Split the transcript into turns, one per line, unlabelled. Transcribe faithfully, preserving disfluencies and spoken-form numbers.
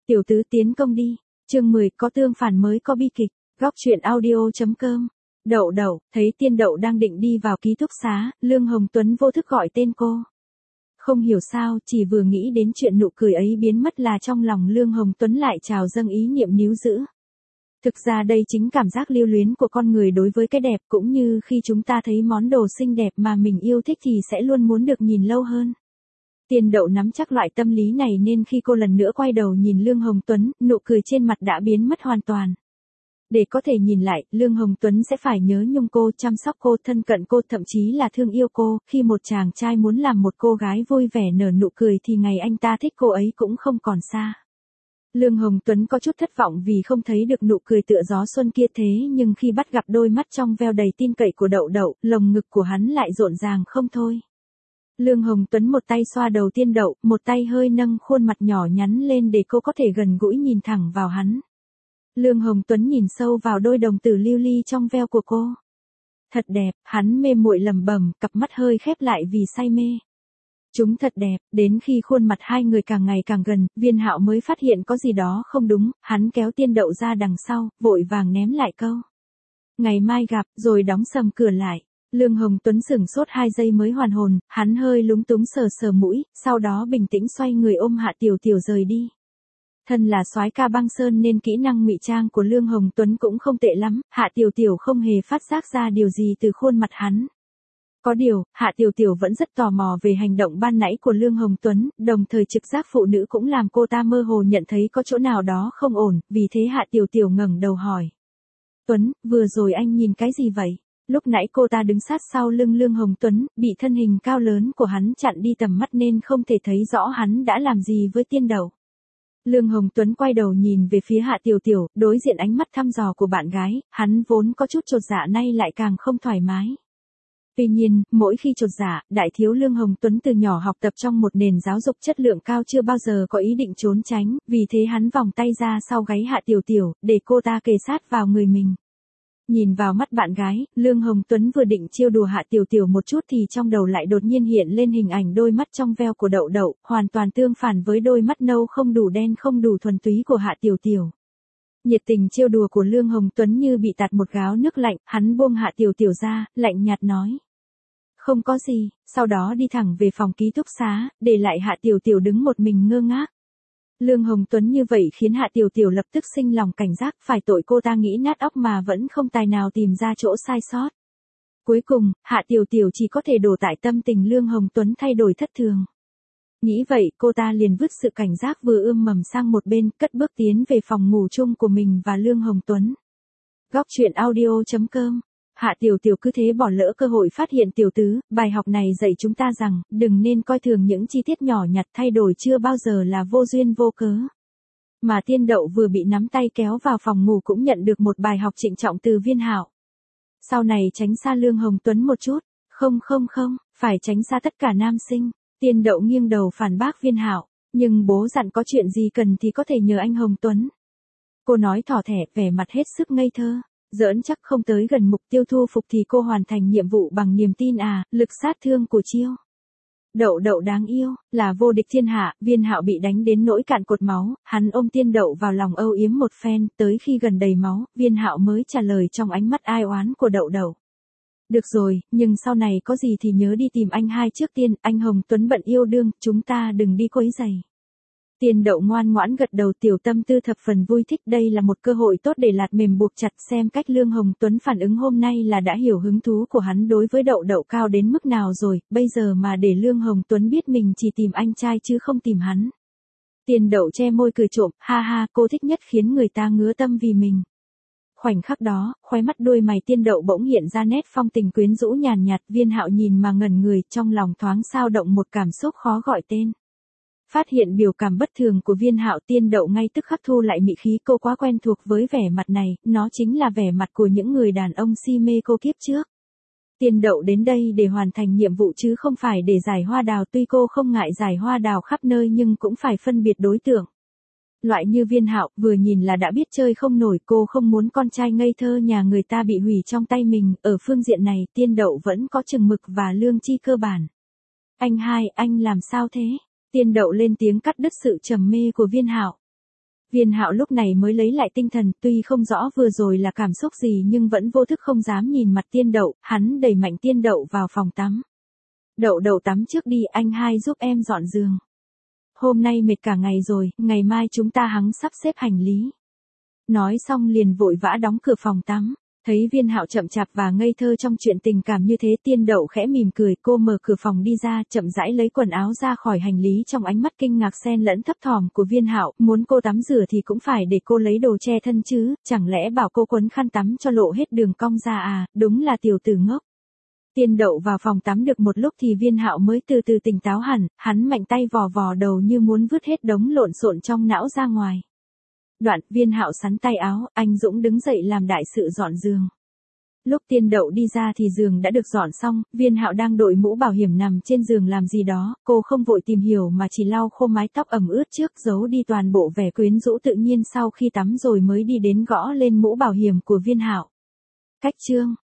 Tiểu tứ tiến công đi. Chương mười có tương phản mới có bi kịch. Góc truyện audio.com. Đậu đậu, thấy Tiên Đậu đang định đi vào ký túc xá, Lương Hồng Tuấn vô thức gọi tên cô. Không hiểu sao, chỉ vừa nghĩ đến chuyện nụ cười ấy biến mất là trong lòng Lương Hồng Tuấn lại trào dâng ý niệm níu giữ. Thực ra đây chính cảm giác lưu luyến của con người đối với cái đẹp, cũng như khi chúng ta thấy món đồ xinh đẹp mà mình yêu thích thì sẽ luôn muốn được nhìn lâu hơn. Tiên Đậu nắm chắc loại tâm lý này nên khi cô lần nữa quay đầu nhìn Lương Hồng Tuấn, nụ cười trên mặt đã biến mất hoàn toàn. Để có thể nhìn lại, Lương Hồng Tuấn sẽ phải nhớ nhung cô, chăm sóc cô, thân cận cô, thậm chí là thương yêu cô. Khi một chàng trai muốn làm một cô gái vui vẻ nở nụ cười thì ngày anh ta thích cô ấy cũng không còn xa. Lương Hồng Tuấn có chút thất vọng vì không thấy được nụ cười tựa gió xuân kia, thế nhưng khi bắt gặp đôi mắt trong veo đầy tin cậy của Đậu Đậu, lồng ngực của hắn lại rộn ràng không thôi. Lương Hồng Tuấn một tay xoa đầu Tiên Đậu, một tay hơi nâng khuôn mặt nhỏ nhắn lên để cô có thể gần gũi nhìn thẳng vào hắn. Lương Hồng Tuấn nhìn sâu vào đôi đồng tử lưu ly trong veo của cô. Thật đẹp, hắn mê muội lẩm bẩm, cặp mắt hơi khép lại vì say mê. Chúng thật đẹp, đến khi khuôn mặt hai người càng ngày càng gần, Viên Hạo mới phát hiện có gì đó không đúng, hắn kéo Tiên Đậu ra đằng sau, vội vàng ném lại câu. Ngày mai gặp, rồi đóng sầm cửa lại. Lương Hồng Tuấn sửng sốt hai giây mới hoàn hồn, hắn hơi lúng túng sờ sờ mũi, sau đó bình tĩnh xoay người ôm Hạ Tiểu Tiểu rời đi. Thân là soái ca băng sơn nên kỹ năng ngụy trang của Lương Hồng Tuấn cũng không tệ lắm, Hạ Tiểu Tiểu không hề phát giác ra điều gì từ khuôn mặt hắn. Có điều, Hạ Tiểu Tiểu vẫn rất tò mò về hành động ban nãy của Lương Hồng Tuấn, đồng thời trực giác phụ nữ cũng làm cô ta mơ hồ nhận thấy có chỗ nào đó không ổn, vì thế Hạ Tiểu Tiểu ngẩng đầu hỏi. Tuấn, vừa rồi anh nhìn cái gì vậy? Lúc nãy cô ta đứng sát sau lưng Lương Hồng Tuấn, bị thân hình cao lớn của hắn chặn đi tầm mắt nên không thể thấy rõ hắn đã làm gì với Tiên Đậu. Lương Hồng Tuấn quay đầu nhìn về phía Hạ Tiểu Tiểu, đối diện ánh mắt thăm dò của bạn gái, hắn vốn có chút chột dạ nay lại càng không thoải mái. Tuy nhiên, mỗi khi chột dạ, đại thiếu Lương Hồng Tuấn từ nhỏ học tập trong một nền giáo dục chất lượng cao chưa bao giờ có ý định trốn tránh, vì thế hắn vòng tay ra sau gáy Hạ Tiểu Tiểu, để cô ta kề sát vào người mình. Nhìn vào mắt bạn gái, Lương Hồng Tuấn vừa định trêu đùa Hạ Tiểu Tiểu một chút thì trong đầu lại đột nhiên hiện lên hình ảnh đôi mắt trong veo của Đậu Đậu, hoàn toàn tương phản với đôi mắt nâu không đủ đen không đủ thuần túy của Hạ Tiểu Tiểu. Nhiệt tình trêu đùa của Lương Hồng Tuấn như bị tạt một gáo nước lạnh, hắn buông Hạ Tiểu Tiểu ra, lạnh nhạt nói. Không có gì, sau đó đi thẳng về phòng ký túc xá, để lại Hạ Tiểu Tiểu đứng một mình ngơ ngác. Lương Hồng Tuấn như vậy khiến Hạ Tiểu Tiểu lập tức sinh lòng cảnh giác, phải tội cô ta nghĩ nát óc mà vẫn không tài nào tìm ra chỗ sai sót. Cuối cùng, Hạ Tiểu Tiểu chỉ có thể đổ tại tâm tình Lương Hồng Tuấn thay đổi thất thường. Nghĩ vậy, cô ta liền vứt sự cảnh giác vừa ươm mầm sang một bên, cất bước tiến về phòng ngủ chung của mình và Lương Hồng Tuấn. Góc truyện audio.com. Hạ Tiểu Tiểu cứ thế bỏ lỡ cơ hội phát hiện tiểu tứ, bài học này dạy chúng ta rằng, đừng nên coi thường những chi tiết nhỏ nhặt, thay đổi chưa bao giờ là vô duyên vô cớ. Mà Tiên Đậu vừa bị nắm tay kéo vào phòng ngủ cũng nhận được một bài học trịnh trọng từ Viên Hạo. Sau này tránh xa Lương Hồng Tuấn một chút, không không không, phải tránh xa tất cả nam sinh. Tiên Đậu nghiêng đầu phản bác Viên Hạo, nhưng bố dặn có chuyện gì cần thì có thể nhờ anh Hồng Tuấn. Cô nói thỏ thẻ, vẻ mặt hết sức ngây thơ. Giỡn chắc không tới gần mục tiêu thu phục thì cô hoàn thành nhiệm vụ bằng niềm tin à, lực sát thương của chiêu. Đậu Đậu đáng yêu, là vô địch thiên hạ, Viên Hạo bị đánh đến nỗi cạn cột máu, hắn ôm Tiên Đậu vào lòng âu yếm một phen, tới khi gần đầy máu, Viên Hạo mới trả lời trong ánh mắt ai oán của Đậu Đậu. Được rồi, nhưng sau này có gì thì nhớ đi tìm anh hai trước tiên, anh Hồng Tuấn bận yêu đương, chúng ta đừng đi quấy rầy. Tiên Đậu ngoan ngoãn gật đầu, tiểu tâm tư thập phần vui thích, đây là một cơ hội tốt để lạt mềm buộc chặt, xem cách Lương Hồng Tuấn phản ứng hôm nay là đã hiểu hứng thú của hắn đối với Đậu Đậu cao đến mức nào rồi, bây giờ mà để Lương Hồng Tuấn biết mình chỉ tìm anh trai chứ không tìm hắn. Tiên Đậu che môi cười trộm, ha ha, cô thích nhất khiến người ta ngứa tâm vì mình. Khoảnh khắc đó, khóe mắt đôi mày Tiên Đậu bỗng hiện ra nét phong tình quyến rũ nhàn nhạt, Viên Hạo nhìn mà ngẩn người, trong lòng thoáng sao động một cảm xúc khó gọi tên. Phát hiện biểu cảm bất thường của Viên Hạo, Tiên Đậu ngay tức khắc thu lại mị khí, cô quá quen thuộc với vẻ mặt này, nó chính là vẻ mặt của những người đàn ông si mê cô kiếp trước. Tiên Đậu đến đây để hoàn thành nhiệm vụ chứ không phải để giải hoa đào, tuy cô không ngại giải hoa đào khắp nơi nhưng cũng phải phân biệt đối tượng. Loại như Viên Hạo, vừa nhìn là đã biết chơi không nổi, cô không muốn con trai ngây thơ nhà người ta bị hủy trong tay mình, ở phương diện này Tiên Đậu vẫn có chừng mực và lương tri cơ bản. Anh hai, anh làm sao thế? Tiên Đậu lên tiếng cắt đứt sự trầm mê của Viên Hạo. Viên Hạo lúc này mới lấy lại tinh thần, tuy không rõ vừa rồi là cảm xúc gì nhưng vẫn vô thức không dám nhìn mặt Tiên Đậu, hắn đẩy mạnh Tiên Đậu vào phòng tắm. Đậu đậu tắm trước đi, anh hai giúp em dọn giường. Hôm nay mệt cả ngày rồi, ngày mai chúng ta hẵng sắp xếp hành lý. Nói xong liền vội vã đóng cửa phòng tắm. Thấy Viên Hạo chậm chạp và ngây thơ trong chuyện tình cảm như thế, Tiên Đậu khẽ mỉm cười, cô mở cửa phòng đi ra, chậm rãi lấy quần áo ra khỏi hành lý, trong ánh mắt kinh ngạc xen lẫn thấp thỏm của Viên Hạo, muốn cô tắm rửa thì cũng phải để cô lấy đồ che thân chứ, chẳng lẽ bảo cô quấn khăn tắm cho lộ hết đường cong ra à, đúng là tiểu tử ngốc. Tiên Đậu vào phòng tắm được một lúc thì Viên Hạo mới từ từ tỉnh táo hẳn, hắn mạnh tay vò vò đầu như muốn vứt hết đống lộn xộn trong não ra ngoài. Đoạn, Viên Hạo sắn tay áo, anh Dũng đứng dậy làm đại sự dọn giường. Lúc Tiên Đậu đi ra thì giường đã được dọn xong, Viên Hạo đang đội mũ bảo hiểm nằm trên giường làm gì đó, cô không vội tìm hiểu mà chỉ lau khô mái tóc ẩm ướt trước, giấu đi toàn bộ vẻ quyến rũ tự nhiên sau khi tắm rồi mới đi đến gõ lên mũ bảo hiểm của Viên Hạo. Cách chương